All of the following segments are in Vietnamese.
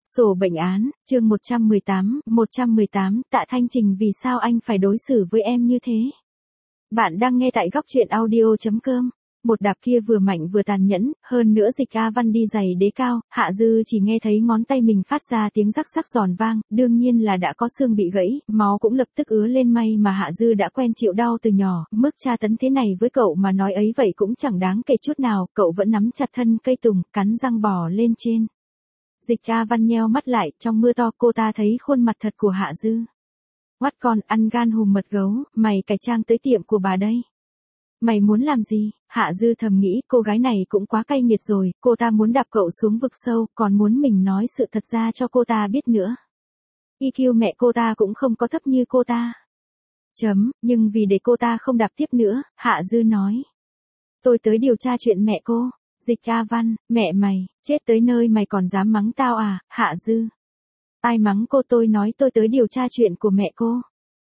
Sổ bệnh án, chương 118, Tạ Thanh Trình vì sao anh phải đối xử với em như thế? Bạn đang nghe tại góc truyện audio.com. Một đạp kia vừa mạnh vừa tàn nhẫn, hơn nữa Dịch A Văn đi giày đế cao, Hạ Dư chỉ nghe thấy ngón tay mình phát ra tiếng rắc rắc giòn vang, đương nhiên là đã có xương bị gãy, máu cũng lập tức ứa lên, may mà Hạ Dư đã quen chịu đau từ nhỏ, mức tra tấn thế này với cậu mà nói ấy vậy cũng chẳng đáng kể chút nào, cậu vẫn nắm chặt thân cây tùng, cắn răng bò lên trên. Dịch A Văn nheo mắt lại, trong mưa to cô ta thấy khuôn mặt thật của Hạ Dư. Oát con ăn gan hùm mật gấu, mày cải trang tới tiệm của bà đây. Mày muốn làm gì? Hạ Dư thầm nghĩ cô gái này cũng quá cay nghiệt rồi, cô ta muốn đạp cậu xuống vực sâu, còn muốn mình nói sự thật ra cho cô ta biết nữa. EQ mẹ cô ta cũng không có thấp như cô ta. Nhưng vì để cô ta không đạp tiếp nữa, Hạ Dư nói. Tôi tới điều tra chuyện mẹ cô. Dịch A Văn, mẹ mày, chết tới nơi mày còn dám mắng tao à, Hạ Dư. Ai mắng cô? Tôi nói tôi tới điều tra chuyện của mẹ cô.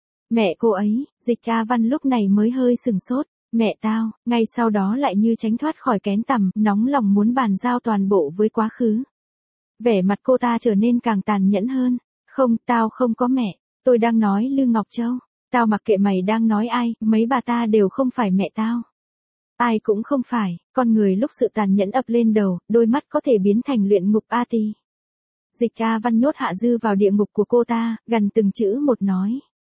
Mẹ cô ấy, Dịch A Văn lúc này mới hơi sừng sốt. Mẹ tao, ngay sau đó lại như tránh thoát khỏi kén tằm, nóng lòng muốn bàn giao toàn bộ với quá khứ. Vẻ mặt cô ta trở nên càng tàn nhẫn hơn. Không, tao không có mẹ, tôi đang nói Lư Ngọc Châu. Tao mặc kệ mày đang nói ai, mấy bà ta đều không phải mẹ tao. Ai cũng không phải, con người lúc sự tàn nhẫn ập lên đầu, đôi mắt có thể biến thành luyện ngục A Ti. Dịch A Văn nhốt Hạ Dư vào địa ngục của cô ta, gần từng chữ một nói.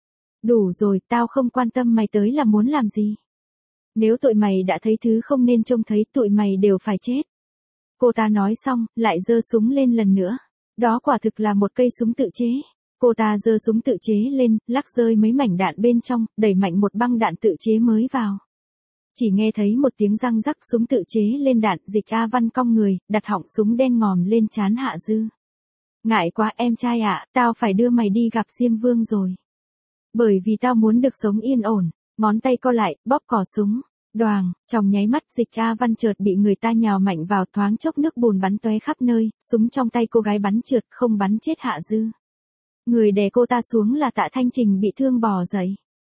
Đủ rồi, tao không quan tâm mày tới là muốn làm gì. Nếu tụi mày đã thấy thứ không nên trông thấy, tụi mày đều phải chết. Cô ta nói xong, lại giơ súng lên lần nữa. Đó quả thực là một cây súng tự chế. Cô ta giơ súng tự chế lên, lắc rơi mấy mảnh đạn bên trong, đẩy mạnh một băng đạn tự chế mới vào. Chỉ nghe thấy một tiếng răng rắc, súng tự chế lên đạn. Dịch A Văn cong người, đặt họng súng đen ngòm lên trán Hạ Dư. Ngại quá em trai ạ, tao phải đưa mày đi gặp Diêm Vương rồi. Bởi vì tao muốn được sống yên ổn. Ngón tay co lại, bóp cò súng. Đoàng, trong nháy mắt Dịch A Văn chợt bị người ta nhào mạnh vào, thoáng chốc nước bùn bắn tóe khắp nơi, súng trong tay cô gái bắn trượt, không bắn chết Hạ Dư. Người đè cô ta xuống là Tạ Thanh Trình bị thương bò dậy.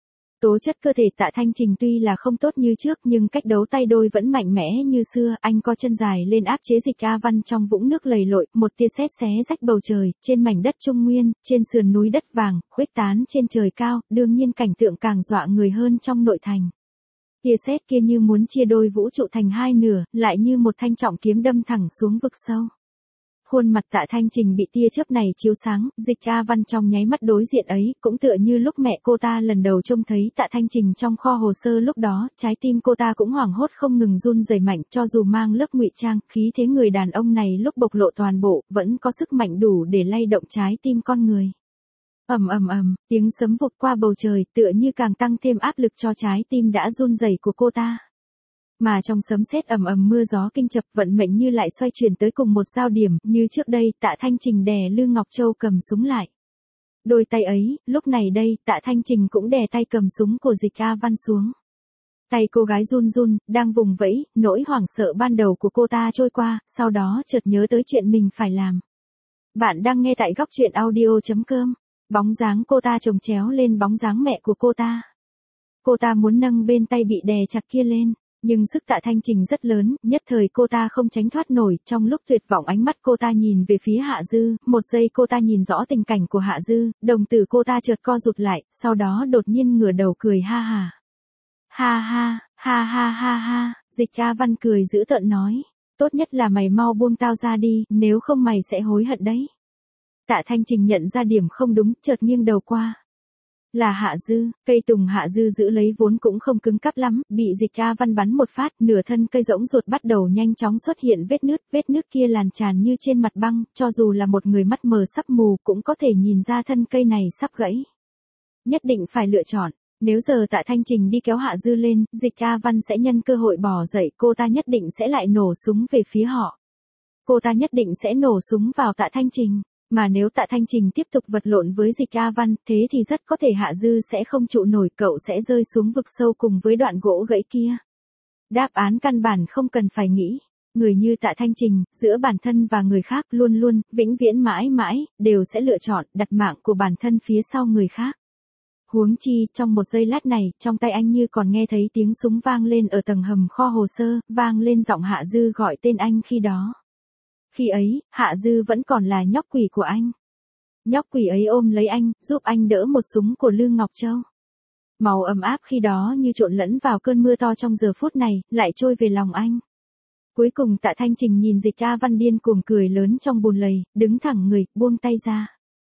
Tố chất cơ thể Tạ Thanh Trình tuy là không tốt như trước nhưng cách đấu tay đôi vẫn mạnh mẽ như xưa, anh co chân dài lên áp chế Dịch A Văn trong vũng nước lầy lội, một tia sét xé rách bầu trời, trên mảnh đất Trung Nguyên, trên sườn núi đất vàng, khuếch tán trên trời cao, đương nhiên cảnh tượng càng dọa người hơn trong nội thành. Tia sét kia như muốn chia đôi vũ trụ thành hai nửa, lại như một thanh trọng kiếm đâm thẳng xuống vực sâu. Khuôn mặt Tạ Thanh Trình bị tia chớp này chiếu sáng, Dịch A Văn trong nháy mắt đối diện ấy, cũng tựa như lúc mẹ cô ta lần đầu trông thấy Tạ Thanh Trình trong kho hồ sơ lúc đó, trái tim cô ta cũng hoảng hốt không ngừng run rẩy mạnh, cho dù mang lớp ngụy trang, khí thế người đàn ông này lúc bộc lộ toàn bộ, vẫn có sức mạnh đủ để lay động trái tim con người. Tiếng sấm vụt qua bầu trời, tựa như càng tăng thêm áp lực cho trái tim đã run rẩy của cô ta. Mà trong sấm sét mưa gió kinh chập, vận mệnh như lại xoay chuyển tới cùng một giao điểm, như trước đây, Tạ Thanh Trình đè Lư Ngọc Châu cầm súng lại. Đôi tay ấy, lúc này đây, Tạ Thanh Trình cũng đè tay cầm súng của Dịch A Văn xuống. Tay cô gái run run, đang vùng vẫy, nỗi hoảng sợ ban đầu của cô ta trôi qua, sau đó chợt nhớ tới chuyện mình phải làm. Bạn đang nghe tại góc truyện audio.com. Bóng dáng cô ta chồng chéo lên bóng dáng mẹ của cô ta. Cô ta muốn nâng bên tay bị đè chặt kia lên. Nhưng sức Tạ Thanh Trình rất lớn, nhất thời cô ta không tránh thoát nổi, trong lúc tuyệt vọng ánh mắt cô ta nhìn về phía Hạ Dư, một giây cô ta nhìn rõ tình cảnh của Hạ Dư, đồng tử cô ta chợt co rụt lại, sau đó đột nhiên ngửa đầu cười ha ha. Ha, Dịch A Văn cười dữ tợn nói, tốt nhất là mày mau buông tao ra đi, nếu không mày sẽ hối hận đấy. Tạ Thanh Trình nhận ra điểm không đúng, chợt nghiêng đầu qua. Là Hạ Dư, cây tùng Hạ Dư giữ lấy vốn cũng không cứng cáp lắm, bị Dịch A Văn bắn một phát, nửa thân cây rỗng ruột bắt đầu nhanh chóng xuất hiện vết nứt kia lan tràn như trên mặt băng, cho dù là một người mắt mờ sắp mù cũng có thể nhìn ra thân cây này sắp gãy. Nhất định phải lựa chọn, nếu giờ Tạ Thanh Trình đi kéo Hạ Dư lên, Dịch A Văn sẽ nhân cơ hội bò dậy, cô ta nhất định sẽ lại nổ súng về phía họ. Cô ta nhất định sẽ nổ súng vào Tạ Thanh Trình. Mà nếu Tạ Thanh Trình tiếp tục vật lộn với Dịch A Văn, thế thì rất có thể Hạ Dư sẽ không trụ nổi, cậu sẽ rơi xuống vực sâu cùng với đoạn gỗ gãy kia. Đáp án căn bản không cần phải nghĩ. Người như Tạ Thanh Trình, giữa bản thân và người khác luôn luôn, vĩnh viễn mãi mãi, đều sẽ lựa chọn đặt mạng của bản thân phía sau người khác. Huống chi, trong một giây lát này, trong tay anh như còn nghe thấy tiếng súng vang lên ở tầng hầm kho hồ sơ, vang lên giọng Hạ Dư gọi tên anh khi đó. Khi ấy, Hạ Dư vẫn còn là nhóc quỷ của anh. Nhóc quỷ ấy ôm lấy anh, giúp anh đỡ một súng của Lương Ngọc Châu. Màu ấm áp khi đó như trộn lẫn vào cơn mưa to trong giờ phút này, lại trôi về lòng anh. Cuối cùng Tạ Thanh Trình nhìn Dịch A Văn điên cuồng cười lớn trong bùn lầy, đứng thẳng người, buông tay ra.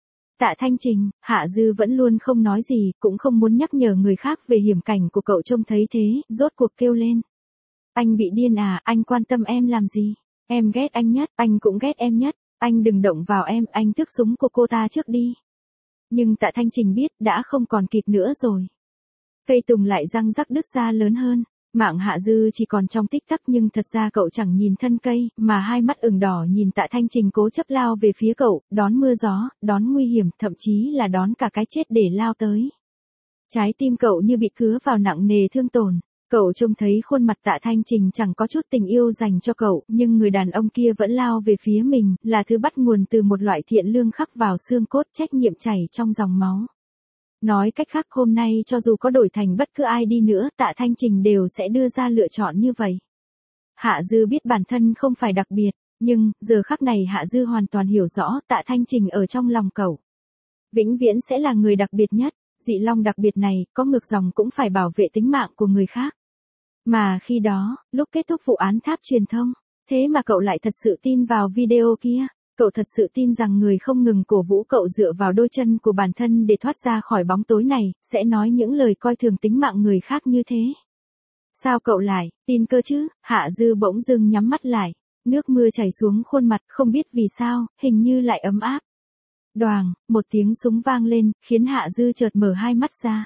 Tạ Thanh Trình, Hạ Dư vẫn luôn không nói gì, cũng không muốn nhắc nhở người khác về hiểm cảnh của cậu trông thấy thế, rốt cuộc kêu lên. Anh bị điên à, anh quan tâm em làm gì? Em ghét anh nhất, anh cũng ghét em nhất, anh đừng động vào em, anh tước súng của cô ta trước đi. Nhưng Tạ Thanh Trình biết đã không còn kịp nữa rồi. Cây tùng lại răng rắc đứt ra lớn hơn. Mạng Hạ Dư chỉ còn trong tích tắc nhưng thật ra cậu chẳng nhìn thân cây, mà hai mắt ửng đỏ nhìn Tạ Thanh Trình cố chấp lao về phía cậu, đón mưa gió, đón nguy hiểm, thậm chí là đón cả cái chết để lao tới. Trái tim cậu như bị cứa vào nặng nề thương tổn. Cậu trông thấy khuôn mặt Tạ Thanh Trình chẳng có chút tình yêu dành cho cậu, nhưng người đàn ông kia vẫn lao về phía mình, là thứ bắt nguồn từ một loại thiện lương khắc vào xương cốt, trách nhiệm chảy trong dòng máu. Nói cách khác hôm nay cho dù có đổi thành bất cứ ai đi nữa, Tạ Thanh Trình đều sẽ đưa ra lựa chọn như vậy. Hạ Dư biết bản thân không phải đặc biệt, nhưng, giờ khắc này Hạ Dư hoàn toàn hiểu rõ Tạ Thanh Trình ở trong lòng cậu. Vĩnh viễn sẽ là người đặc biệt nhất, dị long đặc biệt này, có ngược dòng cũng phải bảo vệ tính mạng của người khác. Mà khi đó, lúc kết thúc vụ án tháp truyền thông, thế mà cậu lại thật sự tin vào video kia. Cậu thật sự tin rằng người không ngừng cổ vũ cậu dựa vào đôi chân của bản thân để thoát ra khỏi bóng tối này, sẽ nói những lời coi thường tính mạng người khác như thế. Sao cậu lại, tin cơ chứ? Hạ Dư bỗng dưng nhắm mắt lại, nước mưa chảy xuống khuôn mặt, không biết vì sao, hình như lại ấm áp. Đoàng, một tiếng súng vang lên, khiến Hạ Dư chợt mở hai mắt ra.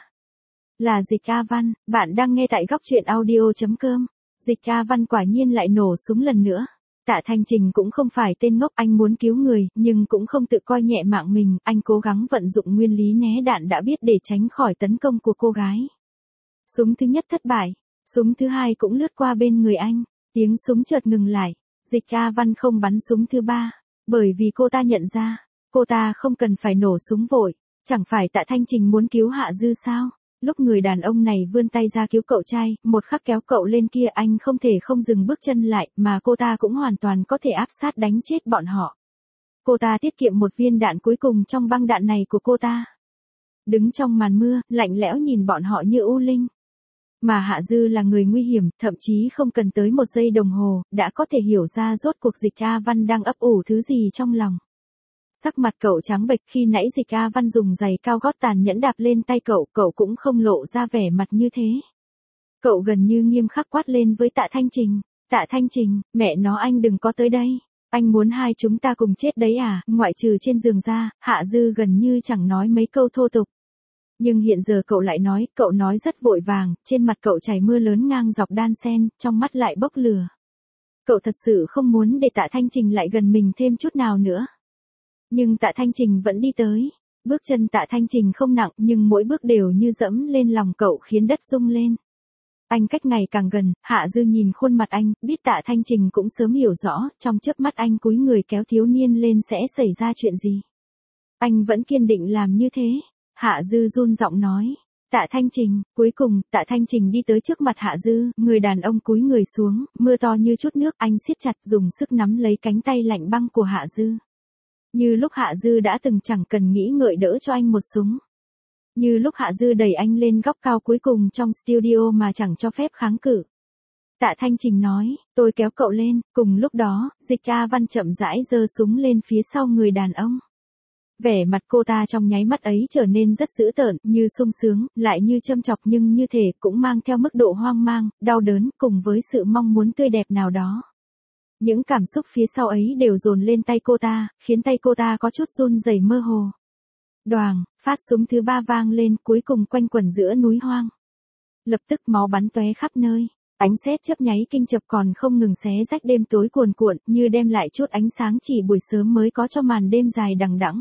Là Dịch A Văn, bạn đang nghe tại góc truyện audio.com. Dịch A Văn quả nhiên lại nổ súng lần nữa. Tạ Thanh Trình cũng không phải tên ngốc, anh muốn cứu người, nhưng cũng không tự coi nhẹ mạng mình, anh cố gắng vận dụng nguyên lý né đạn đã biết để tránh khỏi tấn công của cô gái. Súng thứ nhất thất bại, súng thứ hai cũng lướt qua bên người anh, tiếng súng chợt ngừng lại, Dịch A Văn không bắn súng thứ ba, bởi vì cô ta nhận ra, cô ta không cần phải nổ súng vội, chẳng phải Tạ Thanh Trình muốn cứu Hạ Dư sao? Lúc người đàn ông này vươn tay ra cứu cậu trai, một khắc kéo cậu lên kia anh không thể không dừng bước chân lại, mà cô ta cũng hoàn toàn có thể áp sát đánh chết bọn họ. Cô ta tiết kiệm một viên đạn cuối cùng trong băng đạn này của cô ta. Đứng trong màn mưa, lạnh lẽo nhìn bọn họ như u linh. Mà Hạ Dư là người nguy hiểm, thậm chí không cần tới một giây đồng hồ, đã có thể hiểu ra rốt cuộc Dịch A Văn đang ấp ủ thứ gì trong lòng. Sắc mặt cậu trắng bệch, khi nãy Dịch A Văn dùng giày cao gót tàn nhẫn đạp lên tay cậu cũng không lộ ra vẻ mặt như thế. Cậu gần như nghiêm khắc quát lên với Tạ Thanh Trình. Tạ Thanh Trình, mẹ nó anh đừng có tới đây. Anh muốn hai chúng ta cùng chết đấy à? Ngoại trừ trên giường ra, Hạ Dư gần như chẳng nói mấy câu thô tục. Nhưng hiện giờ cậu nói rất vội vàng, trên mặt cậu chảy mưa lớn ngang dọc đan sen, trong mắt lại bốc lửa. Cậu thật sự không muốn để Tạ Thanh Trình lại gần mình thêm chút nào nữa. Nhưng Tạ Thanh Trình vẫn đi tới. Bước chân Tạ Thanh Trình không nặng nhưng mỗi bước đều như dẫm lên lòng cậu khiến đất rung lên. Anh cách ngày càng gần, Hạ Dư nhìn khuôn mặt anh, biết Tạ Thanh Trình cũng sớm hiểu rõ, trong chớp mắt anh cúi người kéo thiếu niên lên sẽ xảy ra chuyện gì. Anh vẫn kiên định làm như thế. Hạ Dư run giọng nói. Tạ Thanh Trình, cuối cùng, Tạ Thanh Trình đi tới trước mặt Hạ Dư, người đàn ông cúi người xuống, mưa to như chút nước, anh siết chặt dùng sức nắm lấy cánh tay lạnh băng của Hạ Dư. Như lúc Hạ Dư đã từng chẳng cần nghĩ ngợi đỡ cho anh một súng. Như lúc Hạ Dư đẩy anh lên góc cao cuối cùng trong studio mà chẳng cho phép kháng cự. Tạ Thanh Trình nói, tôi kéo cậu lên, cùng lúc đó, Dịch A Văn chậm rãi giơ súng lên phía sau người đàn ông. Vẻ mặt cô ta trong nháy mắt ấy trở nên rất dữ tợn, như sung sướng, lại như châm chọc nhưng như thể cũng mang theo mức độ hoang mang, đau đớn, cùng với sự mong muốn tươi đẹp nào đó. Những cảm xúc phía sau ấy đều dồn lên tay cô ta, khiến tay cô ta có chút run rẩy mơ hồ. Đoàng, phát súng thứ ba vang lên, cuối cùng quanh quẩn giữa núi hoang. Lập tức máu bắn tóe khắp nơi, ánh sét chớp nháy kinh chập còn không ngừng xé rách đêm tối cuồn cuộn, như đem lại chút ánh sáng chỉ buổi sớm mới có cho màn đêm dài đằng đẵng.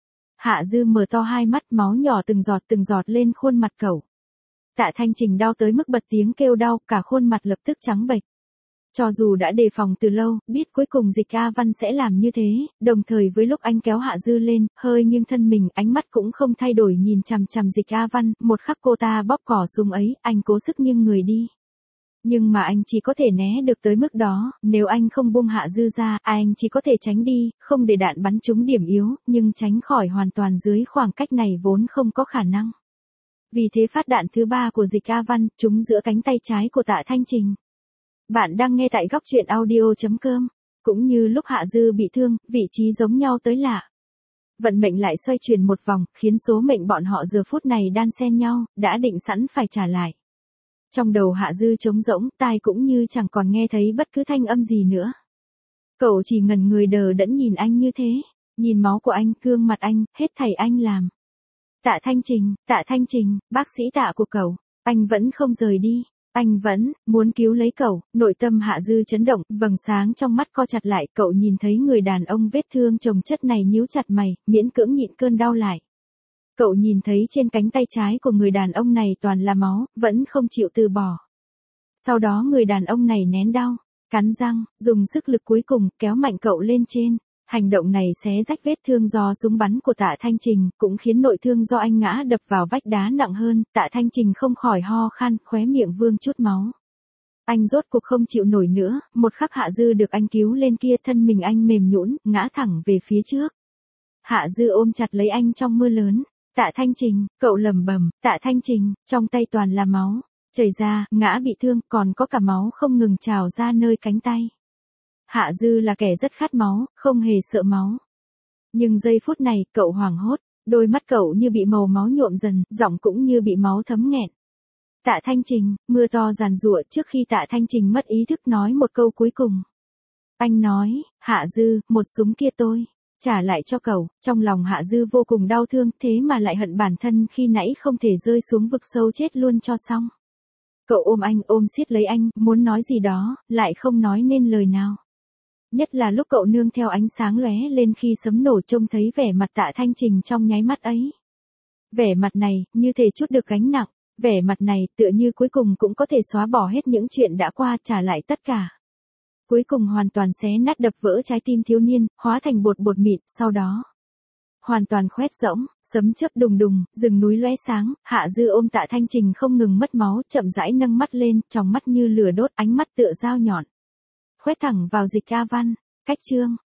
Hạ Dư mở to hai mắt, máu nhỏ từng giọt lên khuôn mặt cậu. Tạ Thanh Trình đau tới mức bật tiếng kêu đau, cả khuôn mặt lập tức trắng bệch. Cho dù đã đề phòng từ lâu, biết cuối cùng Dịch A Văn sẽ làm như thế, đồng thời với lúc anh kéo Hạ Dư lên, hơi nghiêng thân mình, ánh mắt cũng không thay đổi nhìn chằm chằm Dịch A Văn, một khắc cô ta bóp cò súng ấy, anh cố sức nghiêng người đi. Nhưng mà anh chỉ có thể né được tới mức đó, nếu anh không buông Hạ Dư ra, anh chỉ có thể tránh đi, không để đạn bắn trúng điểm yếu, nhưng tránh khỏi hoàn toàn dưới khoảng cách này vốn không có khả năng. Vì thế phát đạn thứ 3 của Dịch A Văn, trúng giữa cánh tay trái của Tạ Thanh Trình. Bạn đang nghe tại góc truyện audio.com. Cũng như lúc Hạ Dư bị thương, vị trí giống nhau tới lạ. Vận mệnh lại xoay chuyển một vòng, khiến số mệnh bọn họ giờ phút này đan xen nhau, đã định sẵn phải trả lại. Trong đầu Hạ Dư trống rỗng, tai cũng như chẳng còn nghe thấy bất cứ thanh âm gì nữa. Cậu chỉ ngẩn người đờ đẫn nhìn anh như thế, nhìn máu của anh, gương mặt anh, hết thảy anh làm. Tạ Thanh Trình, bác sĩ Tạ của cậu, anh vẫn không rời đi. Anh vẫn muốn cứu lấy cậu, nội tâm Hạ Dư chấn động, vầng sáng trong mắt co chặt lại, cậu nhìn thấy người đàn ông vết thương chồng chất này nhíu chặt mày, miễn cưỡng nhịn cơn đau lại. Cậu nhìn thấy trên cánh tay trái của người đàn ông này toàn là máu, vẫn không chịu từ bỏ. Sau đó người đàn ông này nén đau, cắn răng, dùng sức lực cuối cùng kéo mạnh cậu lên trên. Hành động này xé rách vết thương do súng bắn của Tạ Thanh Trình, cũng khiến nội thương do anh ngã đập vào vách đá nặng hơn, Tạ Thanh Trình không khỏi ho khan, khóe miệng vương chút máu. Anh rốt cuộc không chịu nổi nữa, một khắc Hạ Dư được anh cứu lên kia, thân mình anh mềm nhũn, ngã thẳng về phía trước. Hạ Dư ôm chặt lấy anh trong mưa lớn. Tạ Thanh Trình, cậu lẩm bẩm, Tạ Thanh Trình, trong tay toàn là máu, chảy ra, ngã bị thương, còn có cả máu không ngừng trào ra nơi cánh tay. Hạ Dư là kẻ rất khát máu, không hề sợ máu. Nhưng giây phút này, cậu hoảng hốt, đôi mắt cậu như bị màu máu nhuộm dần, giọng cũng như bị máu thấm nghẹn. Tạ Thanh Trình, mưa to giàn giụa trước khi Tạ Thanh Trình mất ý thức nói một câu cuối cùng. Anh nói, Hạ Dư, một súng kia tôi trả lại cho cậu. Trong lòng Hạ Dư vô cùng đau thương, thế mà lại hận bản thân khi nãy không thể rơi xuống vực sâu chết luôn cho xong. Cậu ôm anh, ôm siết lấy anh, muốn nói gì đó, lại không nói nên lời nào. Nhất là lúc cậu nương theo ánh sáng lóe lên khi sấm nổ, trông thấy vẻ mặt Tạ Thanh Trình trong nháy mắt ấy. Vẻ mặt này, như thể trút được gánh nặng, vẻ mặt này tựa như cuối cùng cũng có thể xóa bỏ hết những chuyện đã qua, trả lại tất cả. Cuối cùng hoàn toàn xé nát đập vỡ trái tim thiếu niên, hóa thành bột mịn, sau đó hoàn toàn khoét rỗng, sấm chớp đùng đùng, rừng núi lóe sáng, Hạ Dư ôm Tạ Thanh Trình không ngừng mất máu, chậm rãi nâng mắt lên, tròng mắt như lửa đốt, ánh mắt tựa dao nhọn. Khoét thẳng vào Dịch A Văn. Cách chương